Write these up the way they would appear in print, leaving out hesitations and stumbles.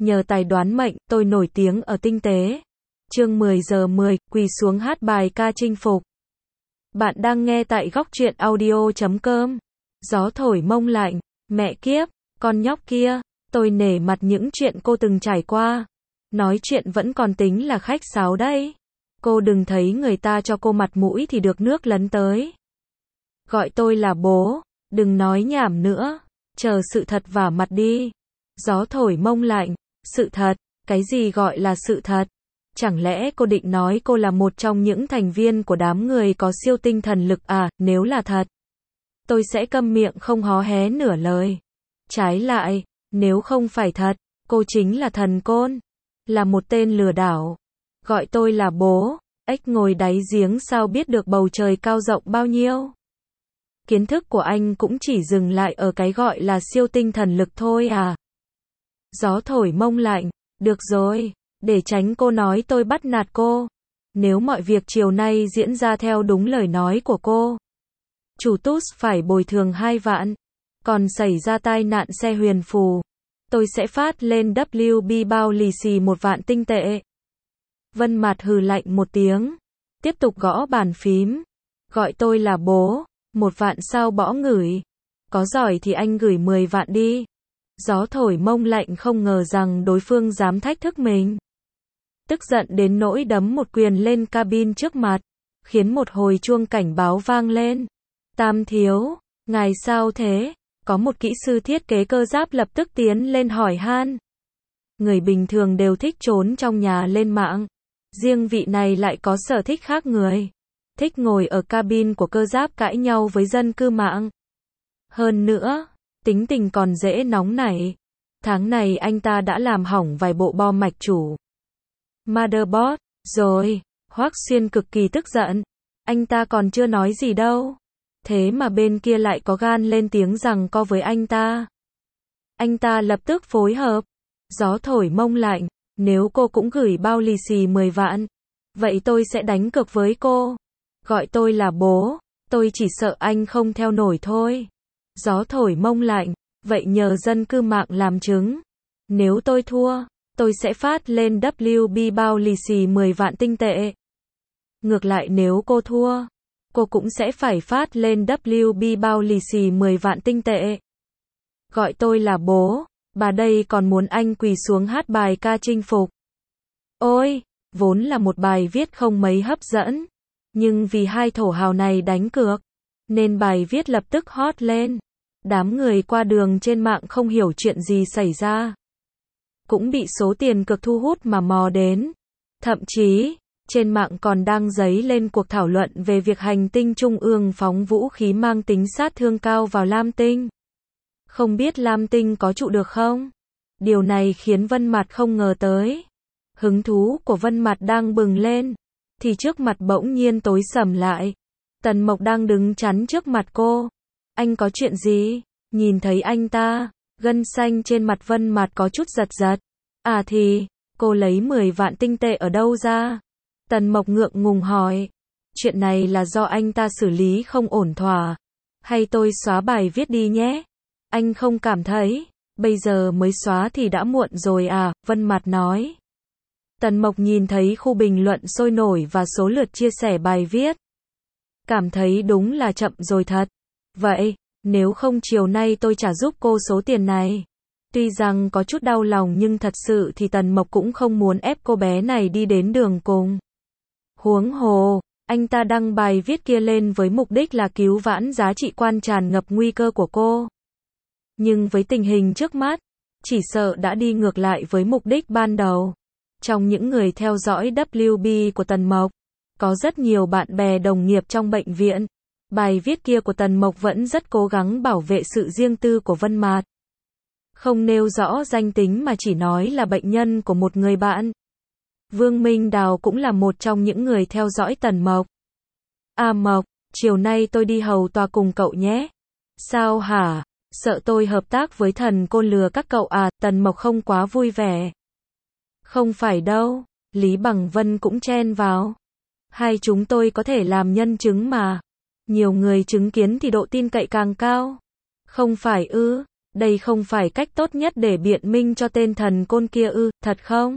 nhờ tài đoán mệnh, tôi nổi tiếng ở tinh tế. Chương 10 giờ 10, quỳ xuống hát bài ca chinh phục. Bạn đang nghe tại góc truyện audio.com. Gió thổi mông lạnh, mẹ kiếp, con nhóc kia, tôi nể mặt những chuyện cô từng trải qua. Nói chuyện vẫn còn tính là khách sáo đấy. Cô đừng thấy người ta cho cô mặt mũi thì được nước lấn tới. Gọi tôi là bố, đừng nói nhảm nữa, chờ sự thật vả mặt đi. Gió thổi mông lạnh, sự thật, cái gì gọi là sự thật? Chẳng lẽ cô định nói cô là một trong những thành viên của đám người có siêu tinh thần lực à? Nếu là thật, tôi sẽ câm miệng không hó hé nửa lời. Trái lại, nếu không phải thật, cô chính là thần côn, là một tên lừa đảo. Gọi tôi là bố, ếch ngồi đáy giếng sao biết được bầu trời cao rộng bao nhiêu? Kiến thức của anh cũng chỉ dừng lại ở cái gọi là siêu tinh thần lực thôi à? Gió thổi mông lạnh, được rồi, để tránh cô nói tôi bắt nạt cô. Nếu mọi việc chiều nay diễn ra theo đúng lời nói của cô, chủ TUS phải bồi thường 2 vạn. Còn xảy ra tai nạn xe huyền phù, tôi sẽ phát lên WB bao lì xì 1 vạn tinh tệ. Vân Mạt hừ lạnh một tiếng, tiếp tục gõ bàn phím. Gọi tôi là bố, 1 vạn sao bỏ ngửi. Có giỏi thì anh gửi 10 vạn đi. Gió thổi mông lạnh không ngờ rằng đối phương dám thách thức mình. Tức giận đến nỗi đấm một quyền lên cabin trước mặt, khiến một hồi chuông cảnh báo vang lên. Tam thiếu, ngài sao thế? Có một kỹ sư thiết kế cơ giáp lập tức tiến lên hỏi han. Người bình thường đều thích trốn trong nhà lên mạng. Riêng vị này lại có sở thích khác người. Thích ngồi ở cabin của cơ giáp cãi nhau với dân cư mạng. Hơn nữa, tính tình còn dễ nóng nảy. Tháng này anh ta đã làm hỏng vài bộ bo mạch chủ motherboard rồi. Hoắc Xuyên cực kỳ tức giận. Anh ta còn chưa nói gì đâu, thế mà bên kia lại có gan lên tiếng giằng co với anh ta. Anh ta lập tức phối hợp. Gió thổi mông lạnh, nếu cô cũng gửi bao lì xì 10 vạn, vậy tôi sẽ đánh cược với cô. Gọi tôi là bố, tôi chỉ sợ anh không theo nổi thôi. Gió thổi mông lạnh, vậy nhờ dân cư mạng làm chứng. Nếu tôi thua, tôi sẽ phát lên WB bao lì xì 10 vạn tinh tệ. Ngược lại nếu cô thua, cô cũng sẽ phải phát lên WB bao lì xì 10 vạn tinh tệ. Gọi tôi là bố, bà đây còn muốn anh quỳ xuống hát bài ca chinh phục. Ôi, vốn là một bài viết không mấy hấp dẫn, nhưng vì hai thổ hào này đánh cược, nên bài viết lập tức hot lên. Đám người qua đường trên mạng không hiểu chuyện gì xảy ra, cũng bị số tiền cược thu hút mà mò đến. Thậm chí, trên mạng còn đang dấy lên cuộc thảo luận về việc hành tinh trung ương phóng vũ khí mang tính sát thương cao vào Lam Tinh. Không biết Lam Tinh có trụ được không? Điều này khiến Vân Mạt không ngờ tới. Hứng thú của Vân Mạt đang bừng lên, thì trước mặt bỗng nhiên tối sầm lại. Tần Mộc đang đứng chắn trước mặt cô. Anh có chuyện gì? Nhìn thấy anh ta, gân xanh trên mặt Vân Mạt có chút giật giật. À thì, cô lấy 10 vạn tinh tệ ở đâu ra? Tần Mộc ngượng ngùng hỏi. Chuyện này là do anh ta xử lý không ổn thỏa. Hay tôi xóa bài viết đi nhé? Anh không cảm thấy, bây giờ mới xóa thì đã muộn rồi à? Vân Mạt nói. Tần Mộc nhìn thấy khu bình luận sôi nổi và số lượt chia sẻ bài viết, cảm thấy đúng là chậm rồi thật. Vậy, nếu không chiều nay tôi trả giúp cô số tiền này. Tuy rằng có chút đau lòng nhưng thật sự thì Tần Mộc cũng không muốn ép cô bé này đi đến đường cùng. Huống hồ, anh ta đăng bài viết kia lên với mục đích là cứu vãn giá trị quan tràn ngập nguy cơ của cô. Nhưng với tình hình trước mắt, chỉ sợ đã đi ngược lại với mục đích ban đầu. Trong những người theo dõi WB của Tần Mộc, có rất nhiều bạn bè đồng nghiệp trong bệnh viện. Bài viết kia của Tần Mộc vẫn rất cố gắng bảo vệ sự riêng tư của Vân Mạt. Không nêu rõ danh tính mà chỉ nói là bệnh nhân của một người bạn. Vương Minh Đào cũng là một trong những người theo dõi Tần Mộc. À Mộc, chiều nay tôi đi hầu tòa cùng cậu nhé. Sao hả? Sợ tôi hợp tác với thần côn lừa các cậu à? Tần Mộc không quá vui vẻ. Không phải đâu, Lý Bằng Vân cũng chen vào. Hai chúng tôi có thể làm nhân chứng mà. Nhiều người chứng kiến thì độ tin cậy càng cao. Không phải ư? Đây không phải cách tốt nhất để biện minh cho tên thần côn kia ư, thật không?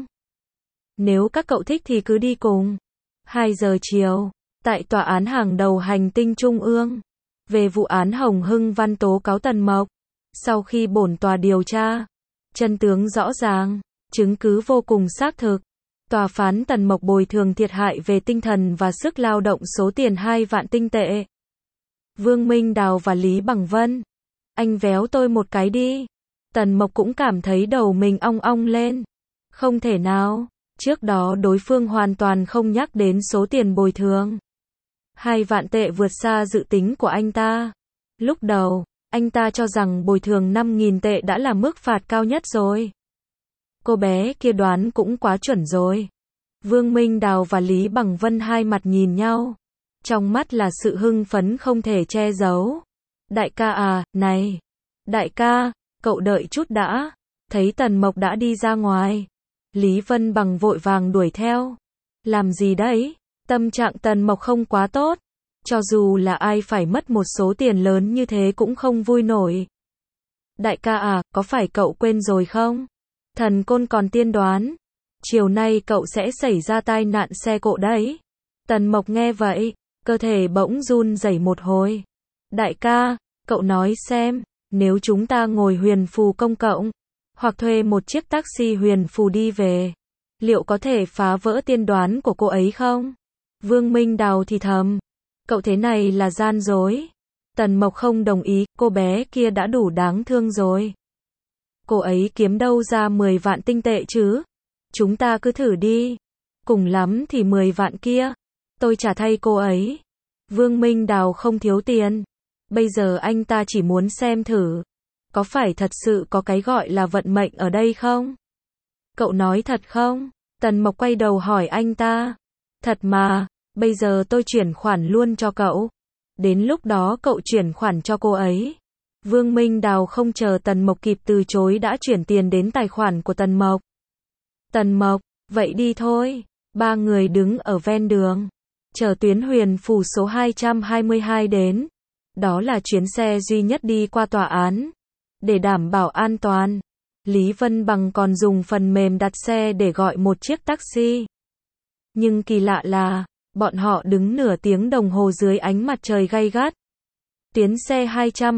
Nếu các cậu thích thì cứ đi cùng. 2 giờ chiều, tại tòa án hàng đầu hành tinh Trung ương, về vụ án Hồng Hưng Văn tố cáo Tần Mộc. Sau khi bổn tòa điều tra, chân tướng rõ ràng, chứng cứ vô cùng xác thực, tòa phán Tần Mộc bồi thường thiệt hại về tinh thần và sức lao động số tiền 2 vạn tinh tệ. Vương Minh Đào và Lý Bằng Vân, anh véo tôi một cái đi. Tần Mộc cũng cảm thấy đầu mình ong ong lên. Không thể nào, trước đó đối phương hoàn toàn không nhắc đến số tiền bồi thường. 2 vạn tệ vượt xa dự tính của anh ta. Lúc đầu, anh ta cho rằng bồi thường 5.000 tệ đã là mức phạt cao nhất rồi. Cô bé kia đoán cũng quá chuẩn rồi. Vương Minh Đào và Lý Bằng Vân hai mặt nhìn nhau. Trong mắt là sự hưng phấn không thể che giấu. Đại ca à, này. Đại ca, cậu đợi chút đã. Thấy Tần Mộc đã đi ra ngoài. Lý Vân Bằng vội vàng đuổi theo. Làm gì đấy? Tâm trạng Tần Mộc không quá tốt. Cho dù là ai phải mất một số tiền lớn như thế cũng không vui nổi. Đại ca à, có phải cậu quên rồi không? Thần côn còn tiên đoán. Chiều nay cậu sẽ xảy ra tai nạn xe cộ đấy. Tần Mộc nghe vậy, cơ thể bỗng run rẩy một hồi. Đại ca, cậu nói xem, nếu chúng ta ngồi huyền phù công cộng, hoặc thuê một chiếc taxi huyền phù đi về, liệu có thể phá vỡ tiên đoán của cô ấy không? Vương Minh Đào thì thầm. Cậu thế này là gian dối. Tần Mộc không đồng ý, cô bé kia đã đủ đáng thương rồi. Cô ấy kiếm đâu ra 10 vạn tinh tệ chứ? Chúng ta cứ thử đi. Cùng lắm thì 10 vạn kia. Tôi trả thay cô ấy. Vương Minh Đào không thiếu tiền. Bây giờ anh ta chỉ muốn xem thử. Có phải thật sự có cái gọi là vận mệnh ở đây không? Cậu nói thật không? Tần Mộc quay đầu hỏi anh ta. Thật mà, bây giờ tôi chuyển khoản luôn cho cậu. Đến lúc đó cậu chuyển khoản cho cô ấy. Vương Minh Đào không chờ Tần Mộc kịp từ chối đã chuyển tiền đến tài khoản của Tần Mộc. Tần Mộc, vậy đi thôi. Ba người đứng ở ven đường, chờ tuyến huyền phù số 222 đến. Đó là chuyến xe duy nhất đi qua tòa án. Để đảm bảo an toàn, Lý Vân Bằng còn dùng phần mềm đặt xe để gọi một chiếc taxi. Nhưng kỳ lạ là, bọn họ đứng nửa tiếng đồng hồ dưới ánh mặt trời gay gắt. Tuyến xe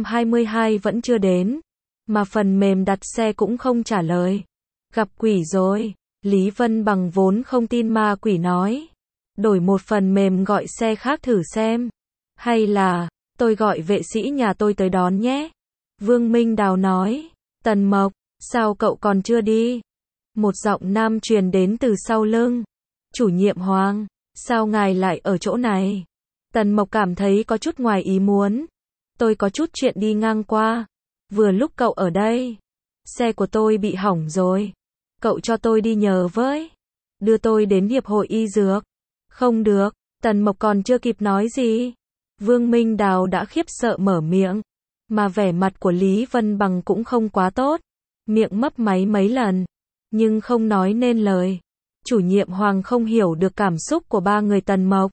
222 vẫn chưa đến, mà phần mềm đặt xe cũng không trả lời. Gặp quỷ rồi, Lý Vân Bằng vốn không tin ma quỷ nói. Đổi một phần mềm gọi xe khác thử xem. Hay là, tôi gọi vệ sĩ nhà tôi tới đón nhé. Vương Minh Đào nói. Tần Mộc, sao cậu còn chưa đi? Một giọng nam truyền đến từ sau lưng. Chủ nhiệm Hoàng, sao ngài lại ở chỗ này? Tần Mộc cảm thấy có chút ngoài ý muốn. Tôi có chút chuyện đi ngang qua. Vừa lúc cậu ở đây. Xe của tôi bị hỏng rồi. Cậu cho tôi đi nhờ với. Đưa tôi đến hiệp hội y dược. Không được. Tần Mộc còn chưa kịp nói gì. Vương Minh Đào đã khiếp sợ mở miệng. Mà vẻ mặt của Lý Vân Bằng cũng không quá tốt. Miệng mấp máy mấy lần. Nhưng không nói nên lời. Chủ nhiệm Hoàng không hiểu được cảm xúc của ba người Tần Mộc.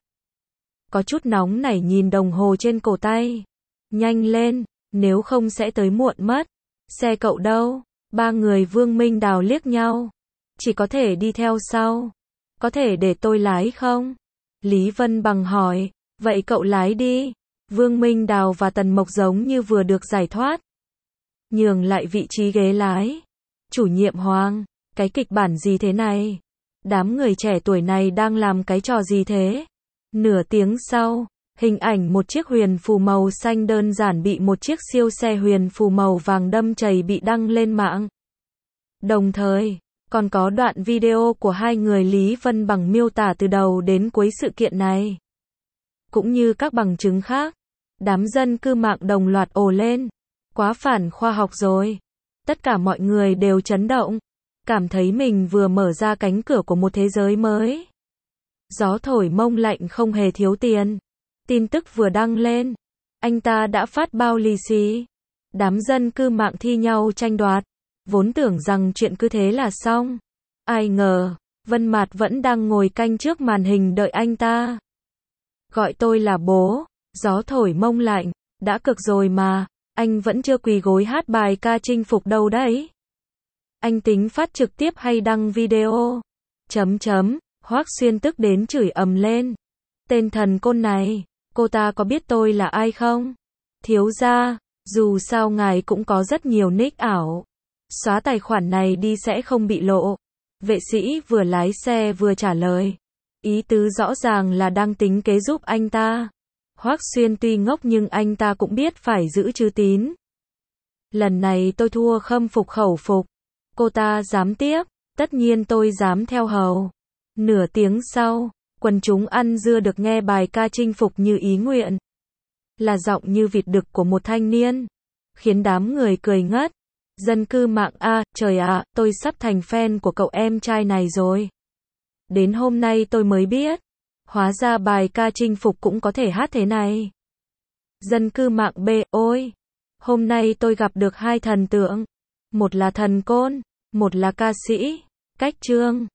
Có chút nóng nảy nhìn đồng hồ trên cổ tay. Nhanh lên, nếu không sẽ tới muộn mất. Xe cậu đâu? Ba người Vương Minh Đào liếc nhau. Chỉ có thể đi theo sau. Có thể để tôi lái không? Lý Vân Bằng hỏi. Vậy cậu lái đi. Vương Minh Đào và Tần Mộc giống như vừa được giải thoát. Nhường lại vị trí ghế lái. Chủ nhiệm Hoàng, cái kịch bản gì thế này? Đám người trẻ tuổi này đang làm cái trò gì thế? Nửa tiếng sau, hình ảnh một chiếc huyền phù màu xanh đơn giản bị một chiếc siêu xe huyền phù màu vàng đâm chầy bị đăng lên mạng. Đồng thời, còn có đoạn video của hai người Lý Vân Bằng miêu tả từ đầu đến cuối sự kiện này. Cũng như các bằng chứng khác, đám dân cư mạng đồng loạt ồ lên. Quá phản khoa học rồi. Tất cả mọi người đều chấn động. Cảm thấy mình vừa mở ra cánh cửa của một thế giới mới. Gió thổi mông lạnh không hề thiếu tiền. Tin tức vừa đăng lên, anh ta đã phát bao lì xì. Đám dân cư mạng thi nhau tranh đoạt. Vốn tưởng rằng chuyện cứ thế là xong. Ai ngờ, Vân Mạt vẫn đang ngồi canh trước màn hình đợi anh ta. Gọi tôi là bố. Gió thổi mông lạnh, đã cực rồi mà. Anh vẫn chưa quỳ gối hát bài ca chinh phục đâu đấy. Anh tính phát trực tiếp hay đăng video? Hoắc Xuyên tức đến chửi ầm lên. Tên thần côn này, cô ta có biết tôi là ai không? Thiếu gia, dù sao ngài cũng có rất nhiều nick ảo. Xóa tài khoản này đi sẽ không bị lộ. Vệ sĩ vừa lái xe vừa trả lời. Ý tứ rõ ràng là đang tính kế giúp anh ta. Hoắc Xuyên tuy ngốc nhưng anh ta cũng biết phải giữ chữ tín. Lần này tôi thua khâm phục khẩu phục. Cô ta dám tiếp, tất nhiên tôi dám theo hầu. Nửa tiếng sau, quần chúng ăn dưa được nghe bài ca chinh phục như ý nguyện. Là giọng như vịt đực của một thanh niên, khiến đám người cười ngất. Dân cư mạng trời ạ, tôi sắp thành fan của cậu em trai này rồi. Đến hôm nay tôi mới biết, hóa ra bài ca chinh phục cũng có thể hát thế này. Dân cư mạng ôi, hôm nay tôi gặp được hai thần tượng. Một là thần côn, một là ca sĩ. Cách chương